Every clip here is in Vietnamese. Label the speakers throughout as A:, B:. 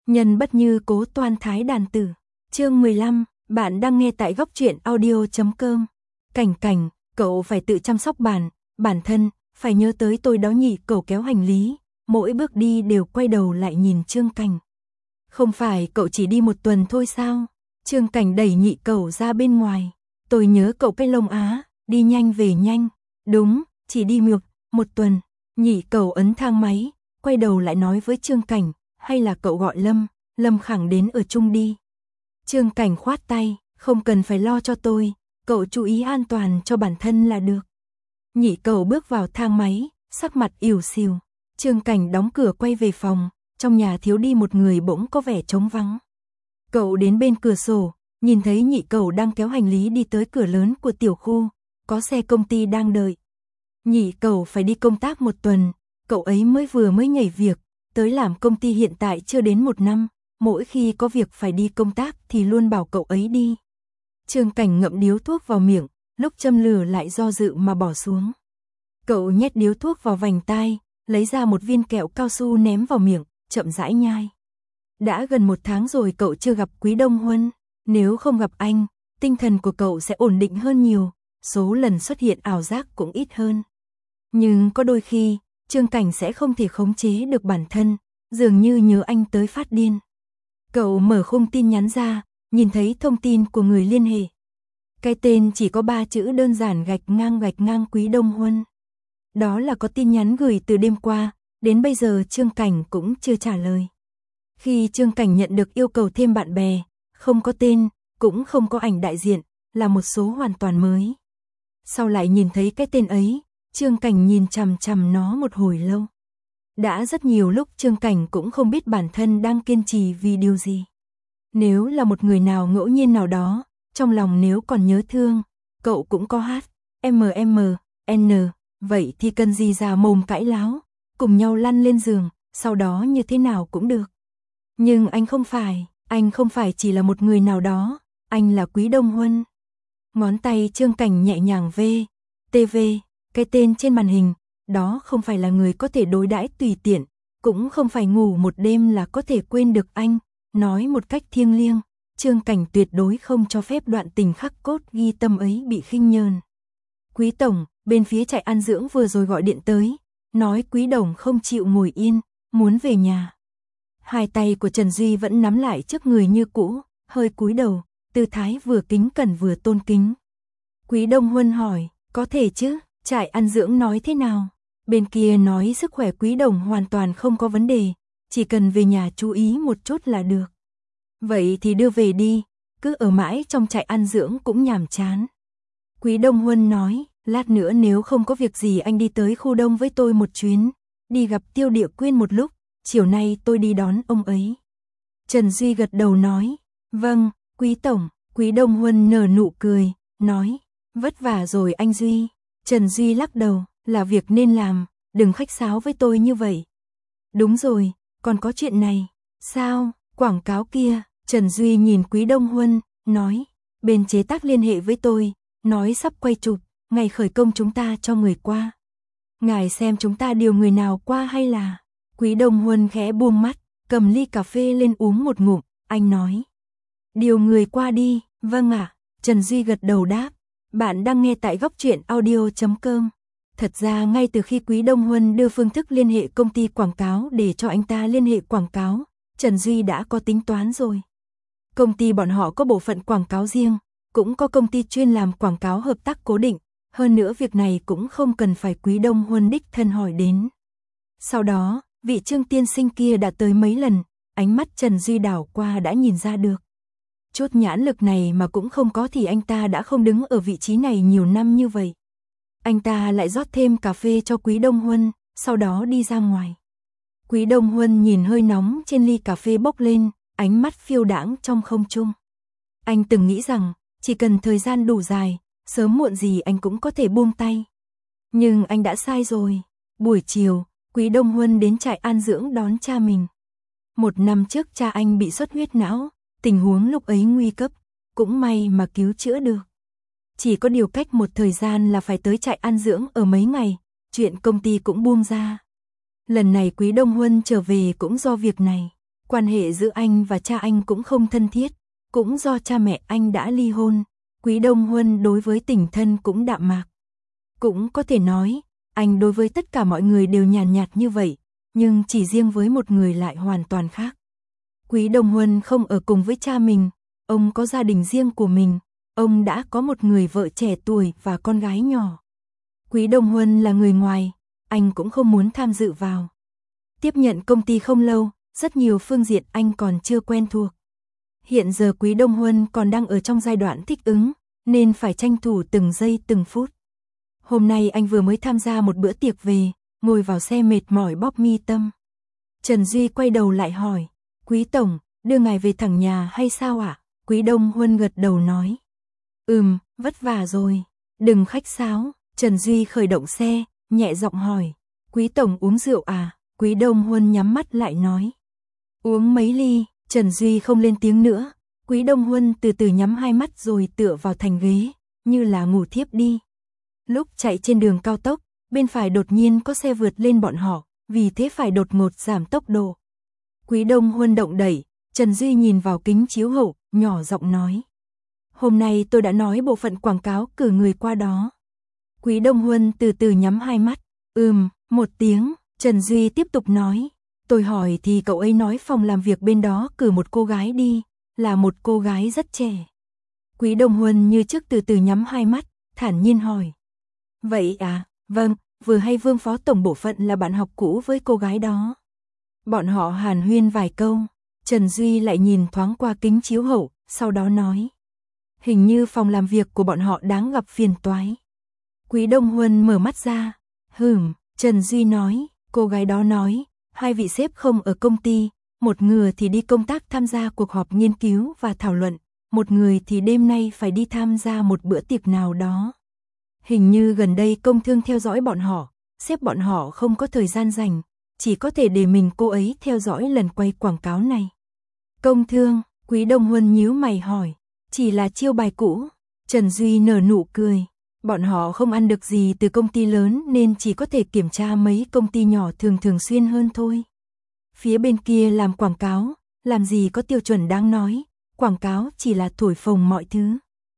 A: Nhân bất như cố toan thái đàn tử. Chương 15, bạn đang nghe tại góc truyện audio.com. Cảnh cảnh, cậu phải tự chăm sóc bản thân, phải nhớ tới tôi đó nhỉ. Cậu kéo hành lý, mỗi bước đi đều quay đầu lại nhìn Trương Cảnh. Không phải cậu chỉ đi một tuần thôi sao? Trương Cảnh đẩy nhị cậu ra bên ngoài. Tôi nhớ cậu cái lông á, đi nhanh về nhanh. Đúng, chỉ đi một tuần. Nhị cậu ấn thang máy, quay đầu lại nói với Trương Cảnh, hay là cậu gọi Lâm Khẳng đến ở chung đi. Trương Cảnh khoát tay, không cần phải lo cho tôi, cậu chú ý an toàn cho bản thân là được. Nhị cậu bước vào thang máy, sắc mặt ỉu xìu. Trương Cảnh đóng cửa quay về phòng, trong nhà thiếu đi một người bỗng có vẻ trống vắng. Cậu đến bên cửa sổ, nhìn thấy nhị cậu đang kéo hành lý đi tới cửa lớn của tiểu khu, có xe công ty đang đợi. Nhị cậu phải đi công tác một tuần, cậu ấy mới nhảy việc, tới làm công ty hiện tại chưa đến một năm, mỗi khi có việc phải đi công tác thì luôn bảo cậu ấy đi. Trương Cảnh ngậm điếu thuốc vào miệng, lúc châm lửa lại do dự mà bỏ xuống. Cậu nhét điếu thuốc vào vành tai, lấy ra một viên kẹo cao su ném vào miệng, chậm rãi nhai. Đã gần một tháng rồi cậu chưa gặp Quý Đông Huân, nếu không gặp anh, tinh thần của cậu sẽ ổn định hơn nhiều, số lần xuất hiện ảo giác cũng ít hơn. Nhưng có đôi khi, Trương Cảnh sẽ không thể khống chế được bản thân, dường như nhớ anh tới phát điên. Cậu mở khung tin nhắn ra, nhìn thấy thông tin của người liên hệ. Cái tên chỉ có 3 chữ đơn giản gạch ngang Quý Đông Huân. Đó là có tin nhắn gửi từ đêm qua, đến bây giờ Trương Cảnh cũng chưa trả lời. Khi Trương Cảnh nhận được yêu cầu thêm bạn bè, không có tên, cũng không có ảnh đại diện, là một số hoàn toàn mới. Sau lại nhìn thấy cái tên ấy, Trương Cảnh nhìn chằm chằm nó một hồi lâu. Đã rất nhiều lúc Trương Cảnh cũng không biết bản thân đang kiên trì vì điều gì. Nếu là một người nào ngẫu nhiên nào đó, trong lòng nếu còn nhớ thương, cậu cũng có N, vậy thì cần gì già mồm cãi láo, cùng nhau lăn lên giường, sau đó như thế nào cũng được. Nhưng anh không phải chỉ là một người nào đó, anh là Quý Đông Huân. Ngón tay Trương Cảnh nhẹ nhàng TV, cái tên trên màn hình, đó không phải là người có thể đối đãi tùy tiện, cũng không phải ngủ một đêm là có thể quên được anh, nói một cách thiêng liêng, Trương Cảnh tuyệt đối không cho phép đoạn tình khắc cốt ghi tâm ấy bị khinh nhờn. Quý tổng, bên phía trại an dưỡng vừa rồi gọi điện tới, nói Quý đồng không chịu ngồi yên, muốn về nhà. Hai tay của Trần Duy vẫn nắm lại trước người như cũ, hơi cúi đầu, tư thái vừa kính cẩn vừa tôn kính. Quý Đông Huân hỏi, có thể chứ, trại an dưỡng nói thế nào? Bên kia nói sức khỏe Quý đồng hoàn toàn không có vấn đề, chỉ cần về nhà chú ý một chút là được. Vậy thì đưa về đi, cứ ở mãi trong trại an dưỡng cũng nhàm chán. Quý Đông Huân nói, lát nữa nếu không có việc gì anh đi tới khu đông với tôi một chuyến, đi gặp Tiêu Địa Quyên một lúc, chiều nay tôi đi đón ông ấy. Trần Duy gật đầu nói, vâng, Quý tổng. Quý Đông Huân nở nụ cười, nói, vất vả rồi anh Duy. Trần Duy lắc đầu, là việc nên làm, đừng khách sáo với tôi như vậy. Đúng rồi, còn có chuyện này. Sao, quảng cáo kia? Trần Duy nhìn Quý Đông Huân, nói, bên chế tác liên hệ với tôi, nói sắp quay chụp, ngày khởi công chúng ta cho người qua. Ngài xem chúng ta điều người nào qua hay là? Quý Đông Huân khẽ buông mắt, cầm ly cà phê lên uống một ngụm, anh nói. Điều người qua đi, vâng ạ. Trần Duy gật đầu đáp. Bạn đang nghe tại góc truyện audio.com. Thật ra ngay từ khi Quý Đông Huân đưa phương thức liên hệ công ty quảng cáo để cho anh ta liên hệ quảng cáo, Trần Duy đã có tính toán rồi. Công ty bọn họ có bộ phận quảng cáo riêng, cũng có công ty chuyên làm quảng cáo hợp tác cố định, hơn nữa việc này cũng không cần phải Quý Đông Huân đích thân hỏi đến. Sau đó, vị Trương tiên sinh kia đã tới mấy lần, ánh mắt Trần Duy đảo qua đã nhìn ra được. Chút nhãn lực này mà cũng không có thì anh ta đã không đứng ở vị trí này nhiều năm như vậy. Anh ta lại rót thêm cà phê cho Quý Đông Huân, sau đó đi ra ngoài. Quý Đông Huân nhìn hơi nóng trên ly cà phê bốc lên, ánh mắt phiêu đãng trong không trung. Anh từng nghĩ rằng, chỉ cần thời gian đủ dài, sớm muộn gì anh cũng có thể buông tay. Nhưng anh đã sai rồi. Buổi chiều, Quý Đông Huân đến trại an dưỡng đón cha mình. 1 năm trước cha anh bị xuất huyết não, tình huống lúc ấy nguy cấp, cũng may mà cứu chữa được. Chỉ có điều cách một thời gian là phải tới trại an dưỡng ở mấy ngày, chuyện công ty cũng buông ra. Lần này Quý Đông Huân trở về cũng do việc này. Quan hệ giữa anh và cha anh cũng không thân thiết, cũng do cha mẹ anh đã ly hôn, Quý Đông Huân đối với tình thân cũng đạm mạc. Cũng có thể nói, anh đối với tất cả mọi người đều nhàn nhạt như vậy, nhưng chỉ riêng với một người lại hoàn toàn khác. Quý Đông Huân không ở cùng với cha mình, ông có gia đình riêng của mình, ông đã có một người vợ trẻ tuổi và con gái nhỏ. Quý Đông Huân là người ngoài, anh cũng không muốn tham dự vào. Tiếp nhận công ty không lâu, rất nhiều phương diện anh còn chưa quen thuộc. Hiện giờ Quý Đông Huân còn đang ở trong giai đoạn thích ứng, nên phải tranh thủ từng giây từng phút. Hôm nay anh vừa mới tham gia một bữa tiệc về, ngồi vào xe mệt mỏi bóp mi tâm. Trần Duy quay đầu lại hỏi, Quý Tổng, đưa ngài về thẳng nhà hay sao ạ? Quý Đông Huân gật đầu nói, vất vả rồi, đừng khách sáo. Trần Duy khởi động xe, nhẹ giọng hỏi, Quý Tổng uống rượu à? Quý Đông Huân nhắm mắt lại nói, uống mấy ly. Trần Duy không lên tiếng nữa, Quý Đông Huân từ từ nhắm hai mắt rồi tựa vào thành ghế, như là ngủ thiếp đi. Lúc chạy trên đường cao tốc, bên phải đột nhiên có xe vượt lên bọn họ, vì thế phải đột ngột giảm tốc độ. Quý Đông Huân động đẩy, Trần Duy nhìn vào kính chiếu hậu, nhỏ giọng nói, hôm nay tôi đã nói bộ phận quảng cáo cử người qua đó. Quý Đông Huân từ từ nhắm hai mắt, một tiếng. Trần Duy tiếp tục nói, tôi hỏi thì cậu ấy nói phòng làm việc bên đó cử một cô gái đi, là một cô gái rất trẻ. Quý Đông Huân như trước từ từ nhắm hai mắt, thản nhiên hỏi, vậy à? Vâng, vừa hay Vương phó tổng bộ phận là bạn học cũ với cô gái đó. Bọn họ hàn huyên vài câu, Trần Duy lại nhìn thoáng qua kính chiếu hậu, sau đó nói, hình như phòng làm việc của bọn họ đáng gặp phiền toái. Quý Đông Huân mở mắt ra, Trần Duy nói, cô gái đó nói, hai vị sếp không ở công ty, một người thì đi công tác tham gia cuộc họp nghiên cứu và thảo luận, một người thì đêm nay phải đi tham gia một bữa tiệc nào đó. Hình như gần đây công thương theo dõi bọn họ, sếp bọn họ không có thời gian rảnh, chỉ có thể để mình cô ấy theo dõi lần quay quảng cáo này. Công thương? Quý Đông Huân nhíu mày hỏi, chỉ là chiêu bài cũ. Trần Duy nở nụ cười, bọn họ không ăn được gì từ công ty lớn nên chỉ có thể kiểm tra mấy công ty nhỏ thường xuyên hơn thôi. Phía bên kia làm quảng cáo, làm gì có tiêu chuẩn đáng nói, quảng cáo chỉ là thổi phồng mọi thứ.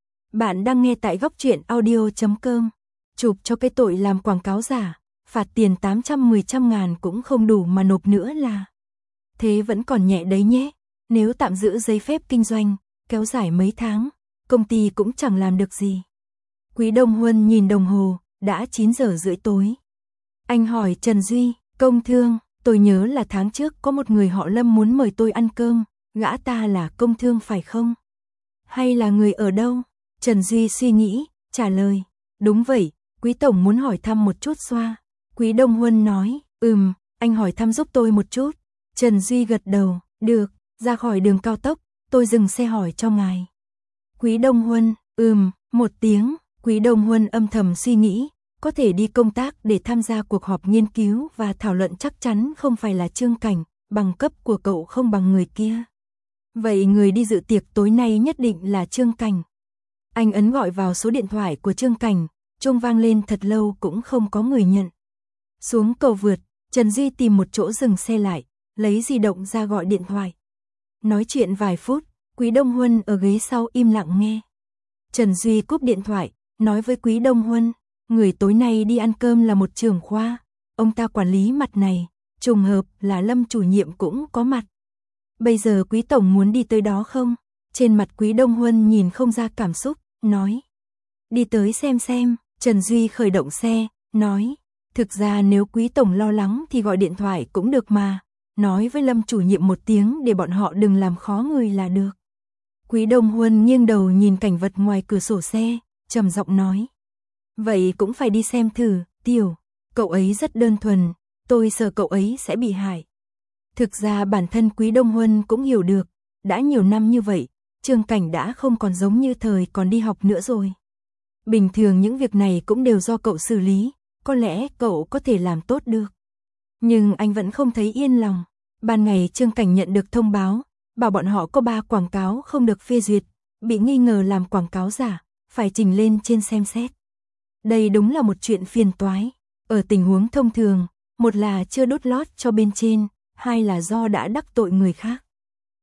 A: Bạn đang nghe tại Góc Truyện Audio.com. Chụp cho cái tội làm quảng cáo giả, phạt tiền 800-10 ngàn cũng không đủ mà nộp nữa là. Thế vẫn còn nhẹ đấy nhé, nếu tạm giữ giấy phép kinh doanh, kéo dài mấy tháng, công ty cũng chẳng làm được gì. Quý Đông Huân nhìn đồng hồ, đã 9 giờ rưỡi tối. Anh hỏi Trần Duy, công thương, tôi nhớ là tháng trước có một người họ Lâm muốn mời tôi ăn cơm, gã ta là công thương phải không? Hay là người ở đâu? Trần Duy suy nghĩ, trả lời, đúng vậy, Quý Tổng muốn hỏi thăm một chút xoa. Quý Đông Huân nói, anh hỏi thăm giúp tôi một chút. Trần Duy gật đầu, được, ra khỏi đường cao tốc, tôi dừng xe hỏi cho ngài. Quý Đông Huân, một tiếng. Quý Đông Huân âm thầm suy nghĩ, có thể đi công tác để tham gia cuộc họp nghiên cứu và thảo luận chắc chắn không phải là Trương Cảnh, bằng cấp của cậu không bằng người kia. Vậy người đi dự tiệc tối nay nhất định là Trương Cảnh. Anh ấn gọi vào số điện thoại của Trương Cảnh, chuông vang lên thật lâu cũng không có người nhận. Xuống cầu vượt, Trần Duy tìm một chỗ dừng xe lại, lấy di động ra gọi điện thoại. Nói chuyện vài phút, Quý Đông Huân ở ghế sau im lặng nghe. Trần Duy cúp điện thoại, nói với Quý Đông Huân, người tối nay đi ăn cơm là một trưởng khoa, ông ta quản lý mặt này, trùng hợp là Lâm chủ nhiệm cũng có mặt. Bây giờ Quý Tổng muốn đi tới đó không? Trên mặt Quý Đông Huân nhìn không ra cảm xúc, nói. Đi tới xem. Trần Duy khởi động xe, nói. Thực ra nếu Quý Tổng lo lắng thì gọi điện thoại cũng được mà. Nói với Lâm chủ nhiệm một tiếng để bọn họ đừng làm khó người là được. Quý Đông Huân nghiêng đầu nhìn cảnh vật ngoài cửa sổ xe, trầm giọng nói. Vậy cũng phải đi xem thử, Tiểu. Cậu ấy rất đơn thuần, tôi sợ cậu ấy sẽ bị hại. Thực ra bản thân Quý Đông Huân cũng hiểu được, đã nhiều năm như vậy, Trương Cảnh đã không còn giống như thời còn đi học nữa rồi. Bình thường những việc này cũng đều do cậu xử lý, có lẽ cậu có thể làm tốt được. Nhưng anh vẫn không thấy yên lòng. Ban ngày Trương Cảnh nhận được thông báo, bảo bọn họ có 3 quảng cáo không được phê duyệt, bị nghi ngờ làm quảng cáo giả, phải trình lên trên xem xét. Đây đúng là một chuyện phiền toái. Ở tình huống thông thường, một là chưa đốt lót cho bên trên, hai là do đã đắc tội người khác.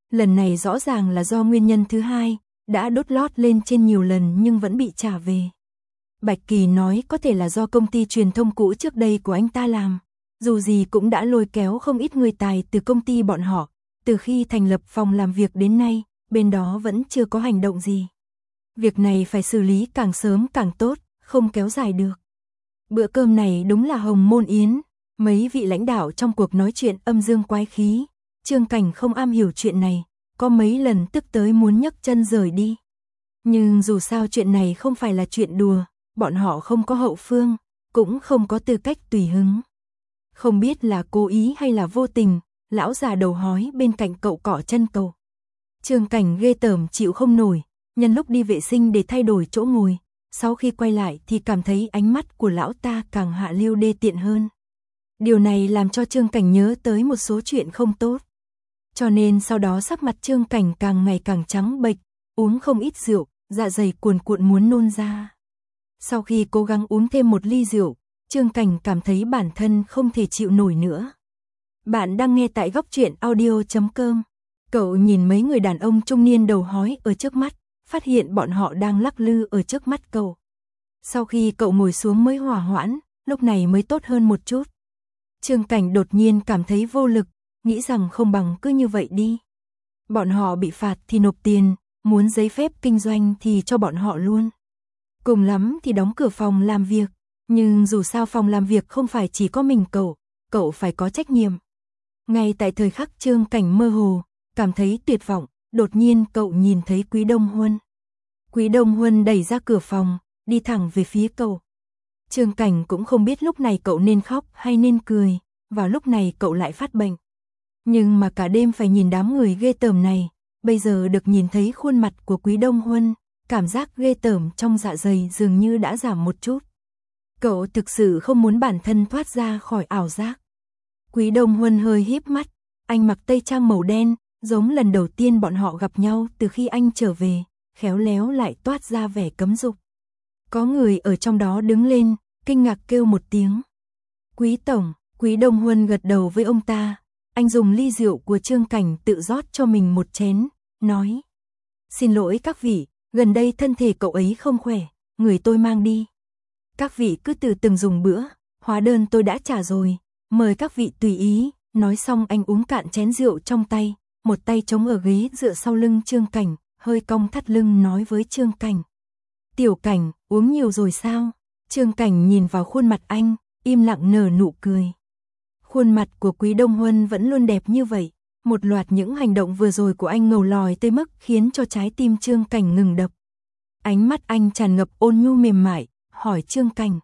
A: Lần này rõ ràng là do nguyên nhân thứ hai, đã đốt lót lên trên nhiều lần nhưng vẫn bị trả về. Bạch Kỳ nói có thể là do công ty truyền thông cũ trước đây của anh ta làm. Dù gì cũng đã lôi kéo không ít người tài từ công ty bọn họ. Từ khi thành lập phòng làm việc đến nay, bên đó vẫn chưa có hành động gì. Việc này phải xử lý càng sớm càng tốt, không kéo dài được. Bữa cơm này đúng là hồng môn yến. Mấy vị lãnh đạo trong cuộc nói chuyện âm dương quái khí. Trương Cảnh không am hiểu chuyện này, có mấy lần tức tới muốn nhấc chân rời đi. Nhưng dù sao chuyện này không phải là chuyện đùa, bọn họ không có hậu phương, cũng không có tư cách tùy hứng. Không biết là cố ý hay là vô tình, lão già đầu hói bên cạnh cậu cỏ chân cậu. Trương Cảnh ghê tởm chịu không nổi, nhân lúc đi vệ sinh để thay đổi chỗ ngồi, sau khi quay lại thì cảm thấy ánh mắt của lão ta càng hạ lưu đê tiện hơn. Điều này làm cho Trương Cảnh nhớ tới một số chuyện không tốt. Cho nên sau đó sắc mặt Trương Cảnh càng ngày càng trắng bệch, uống không ít rượu, dạ dày cuồn cuộn muốn nôn ra. Sau khi cố gắng uống thêm một ly rượu, Trương Cảnh cảm thấy bản thân không thể chịu nổi nữa. Bạn đang nghe tại Góc Truyện Audio.com. Cậu nhìn mấy người đàn ông trung niên đầu hói ở trước mắt, phát hiện bọn họ đang lắc lư ở trước mắt cậu. Sau khi cậu ngồi xuống mới hòa hoãn, lúc này mới tốt hơn một chút. Trương Cảnh đột nhiên cảm thấy vô lực, nghĩ rằng không bằng cứ như vậy đi. Bọn họ bị phạt thì nộp tiền, muốn giấy phép kinh doanh thì cho bọn họ luôn. Cùng lắm thì đóng cửa phòng làm việc, nhưng dù sao phòng làm việc không phải chỉ có mình cậu phải có trách nhiệm. Ngay tại thời khắc Trương Cảnh mơ hồ, cảm thấy tuyệt vọng, đột nhiên cậu nhìn thấy Quý Đông Huân. Quý Đông Huân đẩy ra cửa phòng, đi thẳng về phía cậu. Trương Cảnh cũng không biết lúc này cậu nên khóc hay nên cười, vào lúc này cậu lại phát bệnh. Nhưng mà cả đêm phải nhìn đám người ghê tởm này, bây giờ được nhìn thấy khuôn mặt của Quý Đông Huân, cảm giác ghê tởm trong dạ dày dường như đã giảm một chút. Cậu thực sự không muốn bản thân thoát ra khỏi ảo giác. Quý Đông Huân hơi híp mắt, anh mặc tây trang màu đen, giống lần đầu tiên bọn họ gặp nhau từ khi anh trở về, khéo léo lại toát ra vẻ cấm dục. Có người ở trong đó đứng lên, kinh ngạc kêu một tiếng. Quý Tổng, Quý Đông Huân gật đầu với ông ta. Anh dùng ly rượu của Trương Cảnh tự rót cho mình một chén, nói. Xin lỗi các vị, gần đây thân thể cậu ấy không khỏe, người tôi mang đi. Các vị cứ từ từng dùng bữa, hóa đơn tôi đã trả rồi, mời các vị tùy ý. Nói xong anh uống cạn chén rượu trong tay, một tay chống ở ghế dựa sau lưng Trương Cảnh, hơi cong thắt lưng nói với Trương Cảnh. Tiểu Cảnh, uống nhiều rồi sao? Trương Cảnh nhìn vào khuôn mặt anh, im lặng nở nụ cười. Khuôn mặt của Quý Đông Huân vẫn luôn đẹp như vậy, một loạt những hành động vừa rồi của anh ngầu lòi tới mức khiến cho trái tim Trương Cảnh ngừng đập. Ánh mắt anh tràn ngập ôn nhu mềm mại, hỏi Trương Cảnh.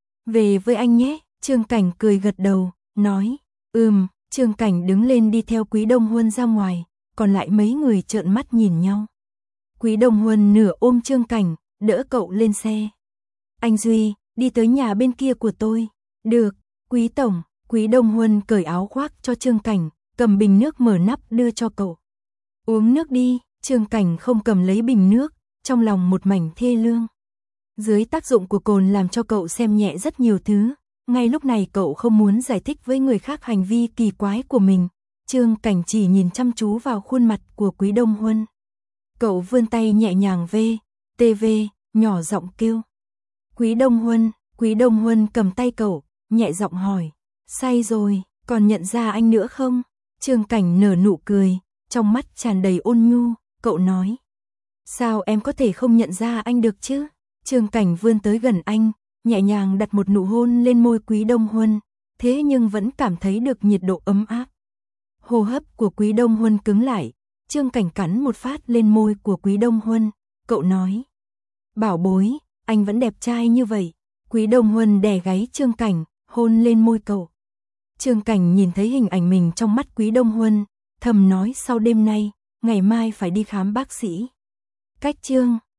A: Về với anh nhé, Trương Cảnh cười gật đầu, nói. Trương Cảnh đứng lên đi theo Quý Đông Huân ra ngoài, còn lại mấy người trợn mắt nhìn nhau. Quý Đông Huân nửa ôm Trương Cảnh, đỡ cậu lên xe. Anh Duy, đi tới nhà bên kia của tôi. Được, Quý Tổng. Quý Đông Huân cởi áo khoác cho Trương Cảnh, cầm bình nước mở nắp đưa cho cậu. Uống nước đi, Trương Cảnh không cầm lấy bình nước, trong lòng một mảnh thê lương. Dưới tác dụng của cồn làm cho cậu xem nhẹ rất nhiều thứ, ngay lúc này cậu không muốn giải thích với người khác hành vi kỳ quái của mình. Trương Cảnh chỉ nhìn chăm chú vào khuôn mặt của Quý Đông Huân. Cậu vươn tay nhẹ nhàng nhỏ giọng kêu. Quý Đông Huân cầm tay cậu, nhẹ giọng hỏi. Say rồi, còn nhận ra anh nữa không? Trương Cảnh nở nụ cười, trong mắt tràn đầy ôn nhu, cậu nói. Sao em có thể không nhận ra anh được chứ? Trương Cảnh vươn tới gần anh, nhẹ nhàng đặt một nụ hôn lên môi Quý Đông Huân, thế nhưng vẫn cảm thấy được nhiệt độ ấm áp. Hô hấp của Quý Đông Huân cứng lại, Trương Cảnh cắn một phát lên môi của Quý Đông Huân, cậu nói. Bảo bối, anh vẫn đẹp trai như vậy. Quý Đông Huân đè gáy Trương Cảnh, hôn lên môi cậu. Trương Cảnh nhìn thấy hình ảnh mình trong mắt Quý Đông Huân, thầm nói sau đêm nay, ngày mai phải đi khám bác sĩ. Cách chương